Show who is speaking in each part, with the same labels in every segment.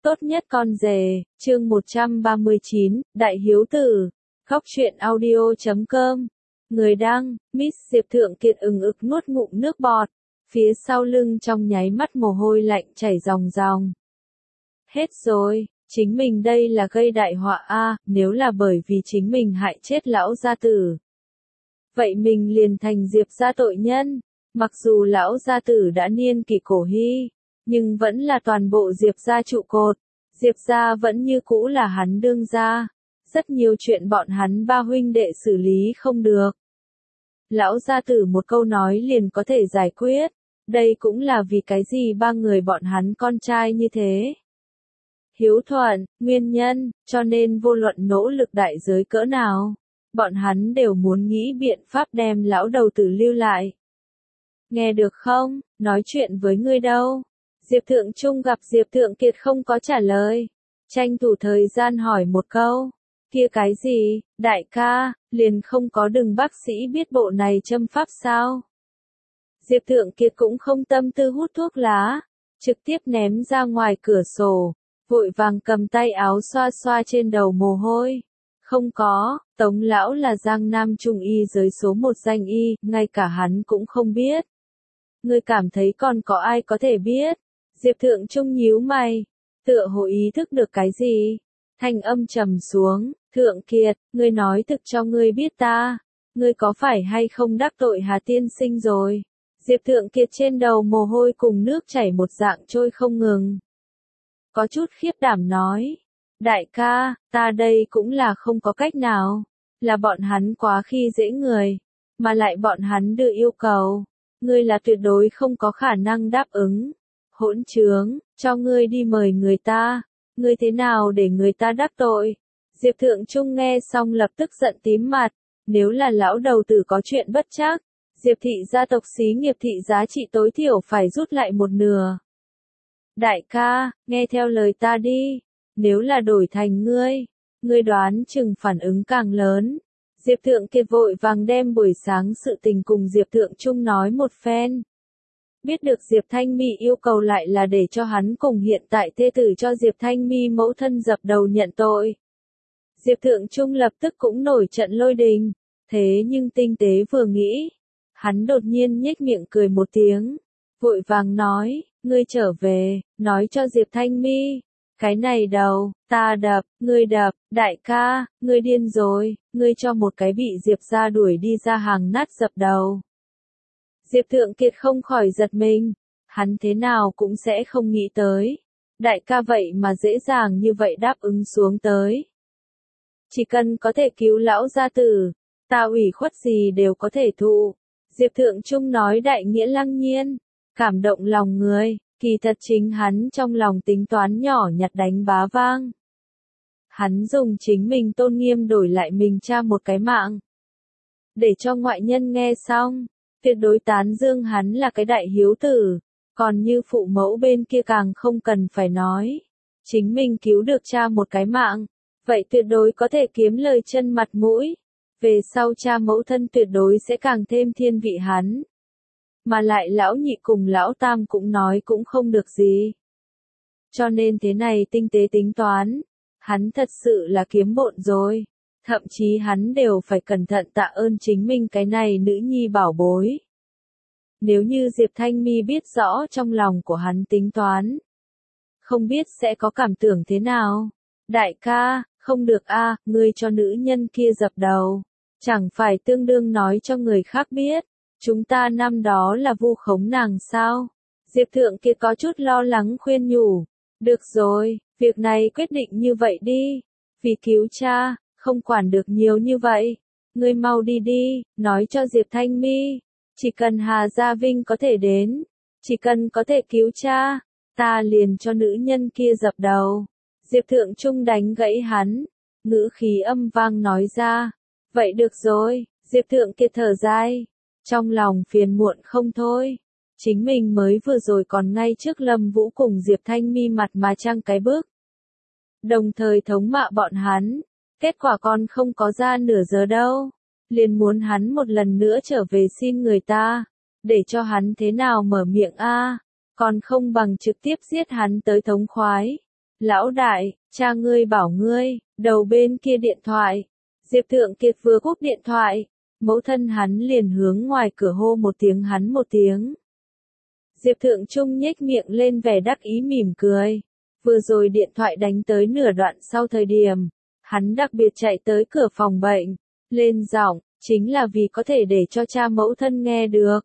Speaker 1: Tốt nhất con rể, chương 139, Đại Hiếu Tử, Góc truyện audio.com. Người đăng, Miss Diệp Thượng Kiệt ực nuốt ngụm nước bọt, phía sau lưng trong nháy mắt mồ hôi lạnh chảy ròng ròng. Hết rồi, chính mình đây là gây đại họa a, nếu là bởi vì chính mình hại chết lão gia tử. Vậy mình liền thành Diệp gia tội nhân, mặc dù lão gia tử đã niên kỷ cổ hy, nhưng vẫn là toàn bộ Diệp gia trụ cột, Diệp gia vẫn như cũ là hắn đương gia, rất nhiều chuyện bọn hắn ba huynh đệ xử lý không được. Lão gia tử một câu nói liền có thể giải quyết, đây cũng là vì cái gì ba người bọn hắn con trai như thế. Hiếu thuận, nguyên nhân, cho nên vô luận nỗ lực đại giới cỡ nào, bọn hắn đều muốn nghĩ biện pháp đem lão đầu tử lưu lại. Nghe được không, nói chuyện với ngươi đâu. Diệp Thượng Trung gặp Diệp Thượng Kiệt không có trả lời, tranh thủ thời gian hỏi một câu, kia cái gì, đại ca, liền không có đừng bác sĩ biết bộ này châm pháp sao? Diệp Thượng Kiệt cũng không tâm tư hút thuốc lá, trực tiếp ném ra ngoài cửa sổ, vội vàng cầm tay áo xoa xoa trên đầu mồ hôi. Không có, Tống lão là Giang Nam Trung y giới số 1 danh y, ngay cả hắn cũng không biết. Ngươi cảm thấy còn có ai có thể biết? Diệp Thượng Trung nhíu mày, tựa hồ ý thức được cái gì? Thanh âm trầm xuống, Thượng Kiệt, ngươi nói thực cho ngươi biết ta, ngươi có phải hay không đắc tội Hà tiên sinh rồi? Diệp Thượng Kiệt trên đầu mồ hôi cùng nước chảy một dạng trôi không ngừng. Có chút khiếp đảm nói, đại ca, ta đây cũng là không có cách nào, là bọn hắn quá khi dễ người, mà lại bọn hắn đưa yêu cầu, ngươi là tuyệt đối không có khả năng đáp ứng. Hỗn trướng, cho ngươi đi mời người ta, ngươi thế nào để người ta đắc tội? Diệp Thượng Trung nghe xong lập tức giận tím mặt, nếu là lão đầu tử có chuyện bất trắc, Diệp thị gia tộc xí nghiệp thị giá trị tối thiểu phải rút lại một nửa. Đại ca, nghe theo lời ta đi, nếu là đổi thành ngươi đoán chừng phản ứng càng lớn. Diệp Thượng Kiệt vội vàng đem buổi sáng sự tình cùng Diệp Thượng Trung nói một phen. Biết được Diệp Thanh Mi yêu cầu lại là để cho hắn cùng hiện tại thê tử cho Diệp Thanh Mi mẫu thân dập đầu nhận tội. Diệp Thượng Trung lập tức cũng nổi trận lôi đình, thế nhưng tinh tế vừa nghĩ, hắn đột nhiên nhếch miệng cười một tiếng, vội vàng nói, ngươi trở về, nói cho Diệp Thanh Mi, cái này đầu, ta đập, ngươi đập, đại ca, ngươi điên rồi, ngươi cho một cái bị Diệp gia đuổi đi ra hàng nát dập đầu. Diệp Thượng Kiệt không khỏi giật mình, hắn thế nào cũng sẽ không nghĩ tới. Đại ca vậy mà dễ dàng như vậy đáp ứng xuống tới. Chỉ cần có thể cứu lão gia tử, ta ủy khuất gì đều có thể thụ. Diệp Thượng Trung nói đại nghĩa lăng nhiên, cảm động lòng người, kỳ thật chính hắn trong lòng tính toán nhỏ nhặt đánh bá vang. Hắn dùng chính mình tôn nghiêm đổi lại mình cha một cái mạng. Để cho ngoại nhân nghe xong, tuyệt đối tán dương hắn là cái đại hiếu tử, còn như phụ mẫu bên kia càng không cần phải nói. Chính mình cứu được cha một cái mạng, vậy tuyệt đối có thể kiếm lời chân mặt mũi. Về sau cha mẫu thân tuyệt đối sẽ càng thêm thiên vị hắn. Mà lại lão nhị cùng lão tam cũng nói cũng không được gì. Cho nên thế này tinh tế tính toán, hắn thật sự là kiếm bộn rồi. Thậm chí hắn đều phải cẩn thận tạ ơn chính mình cái này nữ nhi bảo bối. Nếu như Diệp Thanh Mi biết rõ trong lòng của hắn tính toán, không biết sẽ có cảm tưởng thế nào. Đại ca, không được a, ngươi cho nữ nhân kia dập đầu, chẳng phải tương đương nói cho người khác biết, chúng ta năm đó là vu khống nàng sao? Diệp Thượng Kiệt có chút lo lắng khuyên nhủ, được rồi, việc này quyết định như vậy đi, vì cứu cha. Không quản được nhiều như vậy, ngươi mau đi đi, nói cho Diệp Thanh Mi, chỉ cần Hà Gia Vinh có thể đến, chỉ cần có thể cứu cha, ta liền cho nữ nhân kia dập đầu. Diệp Thượng Trung đánh gãy hắn, ngữ khí âm vang nói ra, vậy được rồi, Diệp Thượng Kiệt thở dài, trong lòng phiền muộn không thôi, chính mình mới vừa rồi còn ngay trước Lâm Vũ cùng Diệp Thanh Mi mặt mà trăng cái bước, đồng thời thống mạ bọn hắn. Kết quả còn không có ra nửa giờ đâu, liền muốn hắn một lần nữa trở về xin người ta, để cho hắn thế nào mở miệng a, còn không bằng trực tiếp giết hắn tới thống khoái. Lão đại, cha ngươi bảo ngươi, đầu bên kia điện thoại. Diệp Thượng Kiệt vừa cúp điện thoại, mẫu thân hắn liền hướng ngoài cửa hô một tiếng hắn một tiếng. Diệp Thượng Trung nhếch miệng lên vẻ đắc ý mỉm cười. Vừa rồi điện thoại đánh tới nửa đoạn sau thời điểm, hắn đặc biệt chạy tới cửa phòng bệnh, lên giọng, chính là vì có thể để cho cha mẫu thân nghe được.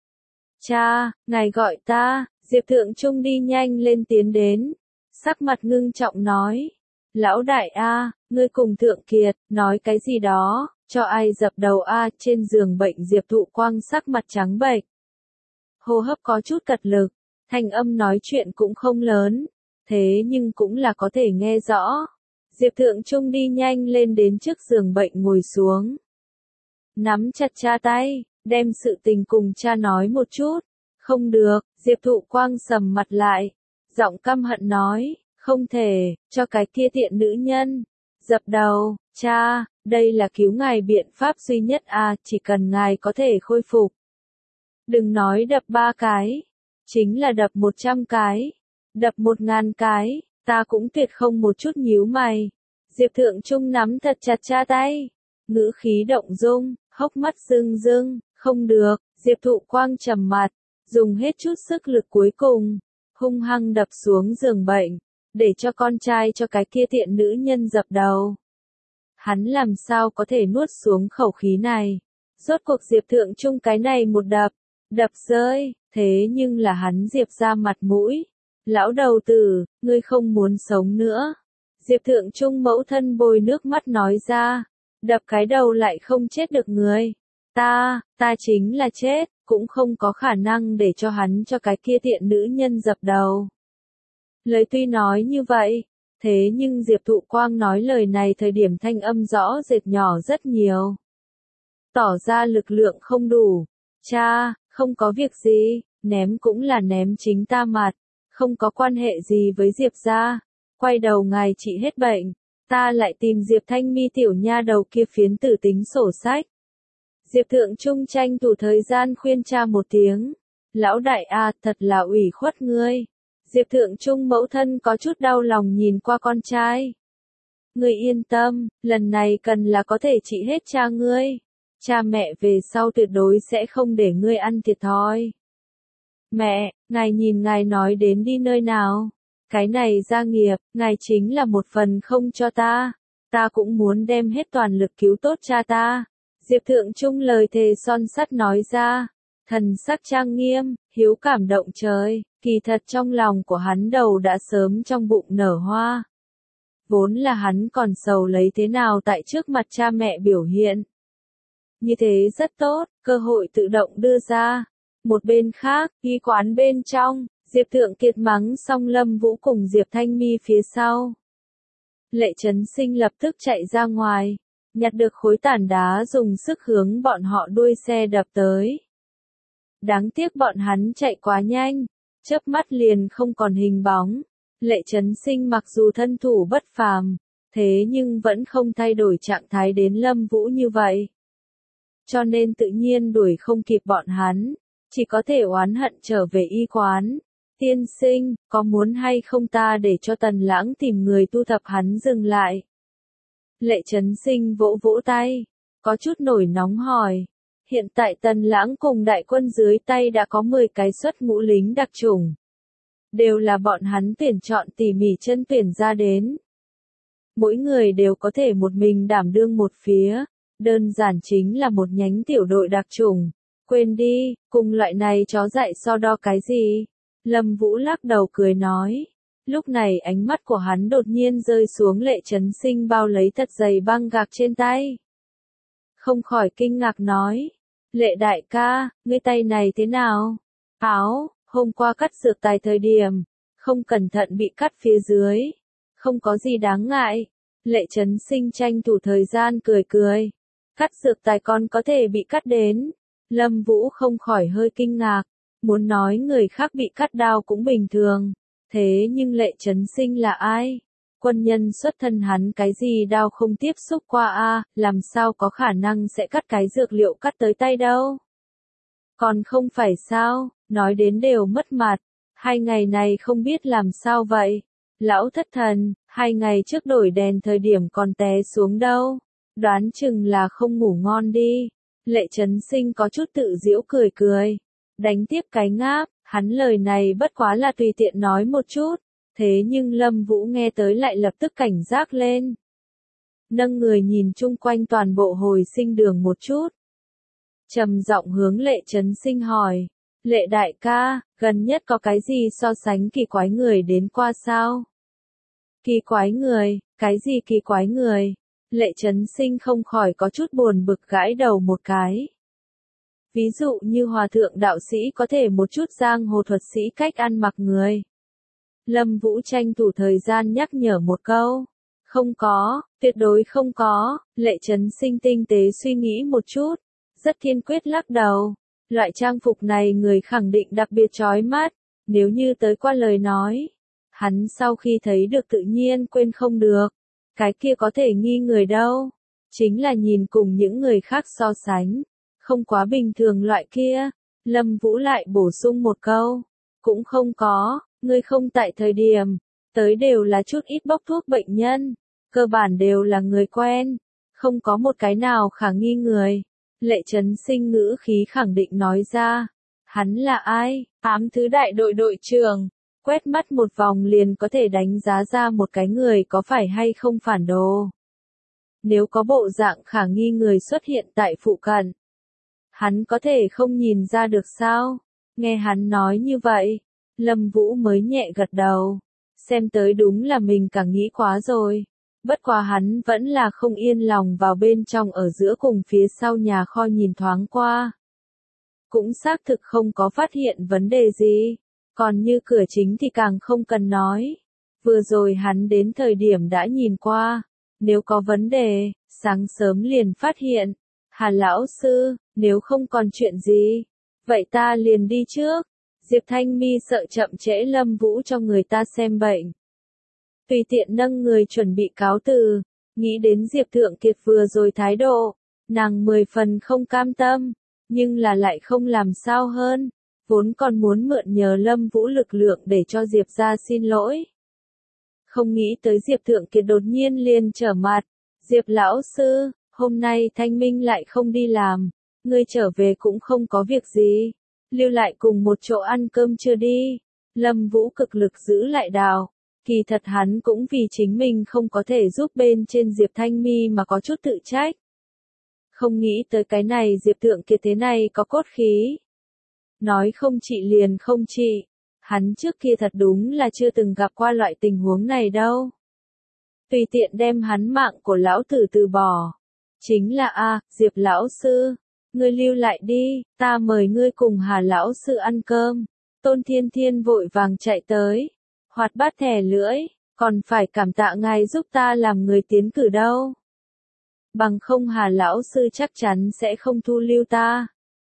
Speaker 1: Cha, ngài gọi ta, Diệp Thượng Trung đi nhanh lên tiến đến, sắc mặt ngưng trọng nói. Lão đại a, ngươi cùng Thượng Kiệt, nói cái gì đó, cho ai dập đầu a. Trên giường bệnh Diệp Thụ Quang sắc mặt trắng bệch. Hô hấp có chút cật lực, thanh âm nói chuyện cũng không lớn, thế nhưng cũng là có thể nghe rõ. Diệp Thượng Trung đi nhanh lên đến trước giường bệnh ngồi xuống. Nắm chặt cha tay, đem sự tình cùng cha nói một chút. Không được, Diệp Thụ Quang sầm mặt lại, giọng căm hận nói, không thể, cho cái kia tiện nữ nhân. Dập đầu, cha, đây là cứu ngài biện pháp duy nhất à, chỉ cần ngài có thể khôi phục. Đừng nói đập 3 cái, chính là đập 100 cái, đập 1000 cái, ta cũng tuyệt không một chút nhíu mày. Diệp Thượng Trung nắm thật chặt cha tay, ngữ khí động dung, hốc mắt rưng rưng, không được, Diệp Thụ Quang trầm mặt, dùng hết chút sức lực cuối cùng, hung hăng đập xuống giường bệnh, để cho con trai cho cái kia tiện nữ nhân dập đầu. Hắn làm sao có thể nuốt xuống khẩu khí này, rốt cuộc Diệp Thượng Trung cái này một đập rơi, thế nhưng là hắn Diệp ra mặt mũi. Lão đầu tử, ngươi không muốn sống nữa. Diệp Thượng Trung mẫu thân bôi nước mắt nói ra, đập cái đầu lại không chết được người. Ta chính là chết, cũng không có khả năng để cho hắn cho cái kia tiện nữ nhân dập đầu. Lời tuy nói như vậy, thế nhưng Diệp Thụ Quang nói lời này thời điểm thanh âm rõ rệt nhỏ rất nhiều. Tỏ ra lực lượng không đủ. Cha, không có việc gì, ném cũng là ném chính ta mặt, không có quan hệ gì với Diệp gia. Quay đầu ngài trị hết bệnh, ta lại tìm Diệp Thanh Mi tiểu nha đầu kia phiến tử tính sổ sách. Diệp Thượng Trung tranh thủ thời gian khuyên cha một tiếng. Lão đại à, thật là ủy khuất ngươi. Diệp Thượng Trung mẫu thân có chút đau lòng nhìn qua con trai. Ngươi yên tâm, lần này cần là có thể trị hết cha ngươi. Cha mẹ về sau tuyệt đối sẽ không để ngươi ăn thiệt thòi. Mẹ, ngài nhìn ngài nói đến đi nơi nào. Cái này gia nghiệp, ngài chính là một phần không cho ta. Ta cũng muốn đem hết toàn lực cứu tốt cha ta. Diệp Thượng Trung lời thề son sắt nói ra. Thần sắc trang nghiêm, hiếu cảm động trời. Kỳ thật trong lòng của hắn đầu đã sớm trong bụng nở hoa. Vốn là hắn còn sầu lấy thế nào tại trước mặt cha mẹ biểu hiện. Như thế rất tốt, cơ hội tự động đưa ra. Một bên khác, y quán bên trong, Diệp Thượng Kiệt mắng xong Lâm Vũ cùng Diệp Thanh Mi phía sau. Lệ Chấn Sinh lập tức chạy ra ngoài, nhặt được khối tảng đá dùng sức hướng bọn họ đuôi xe đập tới. Đáng tiếc bọn hắn chạy quá nhanh, chớp mắt liền không còn hình bóng. Lệ Chấn Sinh mặc dù thân thủ bất phàm, thế nhưng vẫn không thay đổi trạng thái đến Lâm Vũ như vậy. Cho nên tự nhiên đuổi không kịp bọn hắn, chỉ có thể oán hận trở về y quán. Tiên sinh, có muốn hay không ta để cho Tần Lãng tìm người thu thập hắn dừng lại? Lệ Chấn Sinh vỗ vỗ tay, có chút nổi nóng hỏi. Hiện tại Tần Lãng cùng đại quân dưới tay đã có 10 cái xuất ngũ lính đặc chủng. Đều là bọn hắn tuyển chọn tỉ mỉ chân tuyển ra đến. Mỗi người đều có thể một mình đảm đương một phía, đơn giản chính là một nhánh tiểu đội đặc chủng. Quên đi, cùng loại này chó dạy so đo cái gì? Lâm Vũ lắc đầu cười nói. Lúc này ánh mắt của hắn đột nhiên rơi xuống Lệ Chấn Sinh bao lấy thật dày băng gạc trên tay. Không khỏi kinh ngạc nói. Lệ đại ca, ngươi tay này thế nào? Áo, hôm qua cắt dược tài thời điểm, không cẩn thận bị cắt phía dưới. Không có gì đáng ngại. Lệ Chấn Sinh tranh thủ thời gian cười cười. Cắt dược tài còn có thể bị cắt đến. Lâm Vũ không khỏi hơi kinh ngạc. Muốn nói người khác bị cắt đao cũng bình thường. Thế nhưng Lệ Chấn Sinh là ai? Quân nhân xuất thân hắn cái gì đao không tiếp xúc qua a, làm sao có khả năng sẽ cắt cái dược liệu cắt tới tay đâu? Còn không phải sao, nói đến đều mất mặt. 2 ngày này không biết làm sao vậy. Lão thất thần, 2 ngày trước đổi đèn thời điểm còn té xuống đâu. Đoán chừng là không ngủ ngon đi. Lệ Chấn Sinh có chút tự giễu cười cười. Đánh tiếp cái ngáp, hắn lời này bất quá là tùy tiện nói một chút. Thế nhưng Lâm Vũ nghe tới lại lập tức cảnh giác lên. Nâng người nhìn chung quanh toàn bộ hồi sinh đường một chút. Trầm giọng hướng Lệ Chấn Sinh hỏi. Lệ đại ca, gần nhất có cái gì so sánh kỳ quái người đến qua sao? Kỳ quái người, cái gì kỳ quái người? Lệ Chấn Sinh không khỏi có chút buồn bực gãi đầu một cái. Ví dụ như hòa thượng đạo sĩ có thể một chút giang hồ thuật sĩ cách ăn mặc người. Lâm Vũ tranh thủ thời gian nhắc nhở một câu. Không có, tuyệt đối không có. Lệ Chấn Sinh tinh tế suy nghĩ một chút. Rất kiên quyết lắc đầu. Loại trang phục này người khẳng định đặc biệt chói mắt. Nếu như tới qua lời nói. Hắn sau khi thấy được tự nhiên quên không được. Cái kia có thể nghi người đâu. Chính là nhìn cùng những người khác so sánh. Không quá bình thường loại kia. Lâm Vũ lại bổ sung một câu. Cũng không có, ngươi không tại thời điểm. Tới đều là chút ít bốc thuốc bệnh nhân. Cơ bản đều là người quen. Không có một cái nào khả nghi người. Lệ Chấn Sinh ngữ khí khẳng định nói ra. Hắn là ai? Ám thứ đại đội đội trưởng. Quét mắt một vòng liền có thể đánh giá ra một cái người có phải hay không phản đồ. Nếu có bộ dạng khả nghi người xuất hiện tại phụ cận. Hắn có thể không nhìn ra được sao? Nghe hắn nói như vậy. Lâm Vũ mới nhẹ gật đầu. Xem tới đúng là mình càng nghĩ quá rồi. Bất quá hắn vẫn là không yên lòng vào bên trong ở giữa cùng phía sau nhà kho nhìn thoáng qua. Cũng xác thực không có phát hiện vấn đề gì. Còn như cửa chính thì càng không cần nói. Vừa rồi hắn đến thời điểm đã nhìn qua. Nếu có vấn đề, sáng sớm liền phát hiện. Hà lão sư, nếu không còn chuyện gì, vậy ta liền đi trước. Diệp Thanh Mi sợ chậm trễ Lâm Vũ cho người ta xem bệnh. Tùy tiện nâng người chuẩn bị cáo từ, nghĩ đến Diệp Thượng Kiệt vừa rồi thái độ, nàng 10 phần không cam tâm, nhưng là lại không làm sao hơn, vốn còn muốn mượn nhờ Lâm Vũ lực lượng để cho Diệp ra xin lỗi. Không nghĩ tới Diệp Thượng Kiệt đột nhiên liền trở mặt, Diệp lão sư, hôm nay Thanh Minh lại không đi làm, ngươi trở về cũng không có việc gì, lưu lại cùng một chỗ ăn cơm chưa đi. Lâm Vũ cực lực giữ lại đào. Kỳ thật hắn cũng vì chính mình không có thể giúp bên trên Diệp Thanh Mi mà có chút tự trách. Không nghĩ tới cái này Diệp Thượng Kiệt thế này có cốt khí. Nói không trị liền không trị. Hắn trước kia thật đúng là chưa từng gặp qua loại tình huống này đâu. Tùy tiện đem hắn mạng của lão tử từ bỏ. Chính là Diệp lão sư. Ngươi lưu lại đi, ta mời ngươi cùng Hà lão sư ăn cơm. Tôn Thiên Thiên vội vàng chạy tới. Hoạt bát thẻ lưỡi, còn phải cảm tạ ngài giúp ta làm người tiến cử đâu. Bằng không Hà lão sư chắc chắn sẽ không thu lưu ta.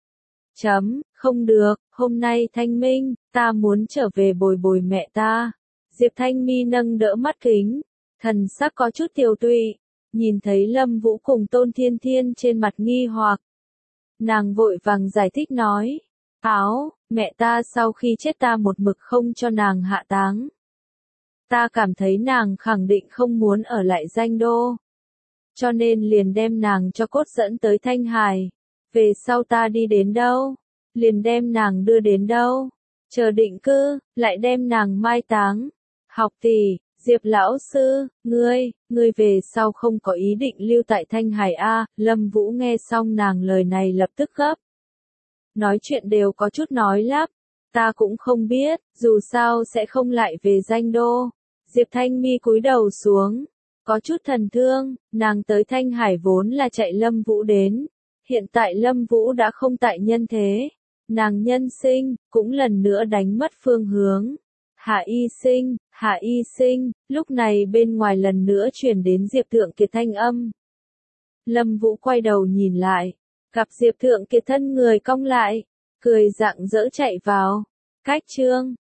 Speaker 1: Không được, hôm nay Thanh Minh, ta muốn trở về bồi bồi mẹ ta. Diệp Thanh Mi nâng đỡ mắt kính, thần sắc có chút tiều tụy, nhìn thấy Lâm Vũ cùng Tôn Thiên Thiên trên mặt nghi hoặc. Nàng vội vàng giải thích nói. Mẹ ta sau khi chết ta một mực không cho nàng hạ táng. Ta cảm thấy nàng khẳng định không muốn ở lại Danh Đô. Cho nên liền đem nàng cho cốt dẫn tới Thanh Hải. Về sau ta đi đến đâu, liền đem nàng đưa đến đâu. Chờ định cư, lại đem nàng mai táng. Học tỷ, Diệp lão sư, ngươi về sau không có ý định lưu tại Thanh Hải Lâm Vũ nghe xong nàng lời này lập tức gấp. Nói chuyện đều có chút nói lắp. Ta cũng không biết, dù sao sẽ không lại về Danh Đô. Diệp Thanh Mi cúi đầu xuống. Có chút thần thương, nàng tới Thanh Hải vốn là chạy Lâm Vũ đến. Hiện tại Lâm Vũ đã không tại nhân thế. Nàng nhân sinh, cũng lần nữa đánh mất phương hướng. Hạ y sinh, lúc này bên ngoài lần nữa chuyển đến Diệp Thượng Kiệt thanh âm. Lâm Vũ quay đầu nhìn lại. Gặp Diệp Thượng Kiệt thân người cong lại. Cười rạng rỡ chạy vào. Cách chương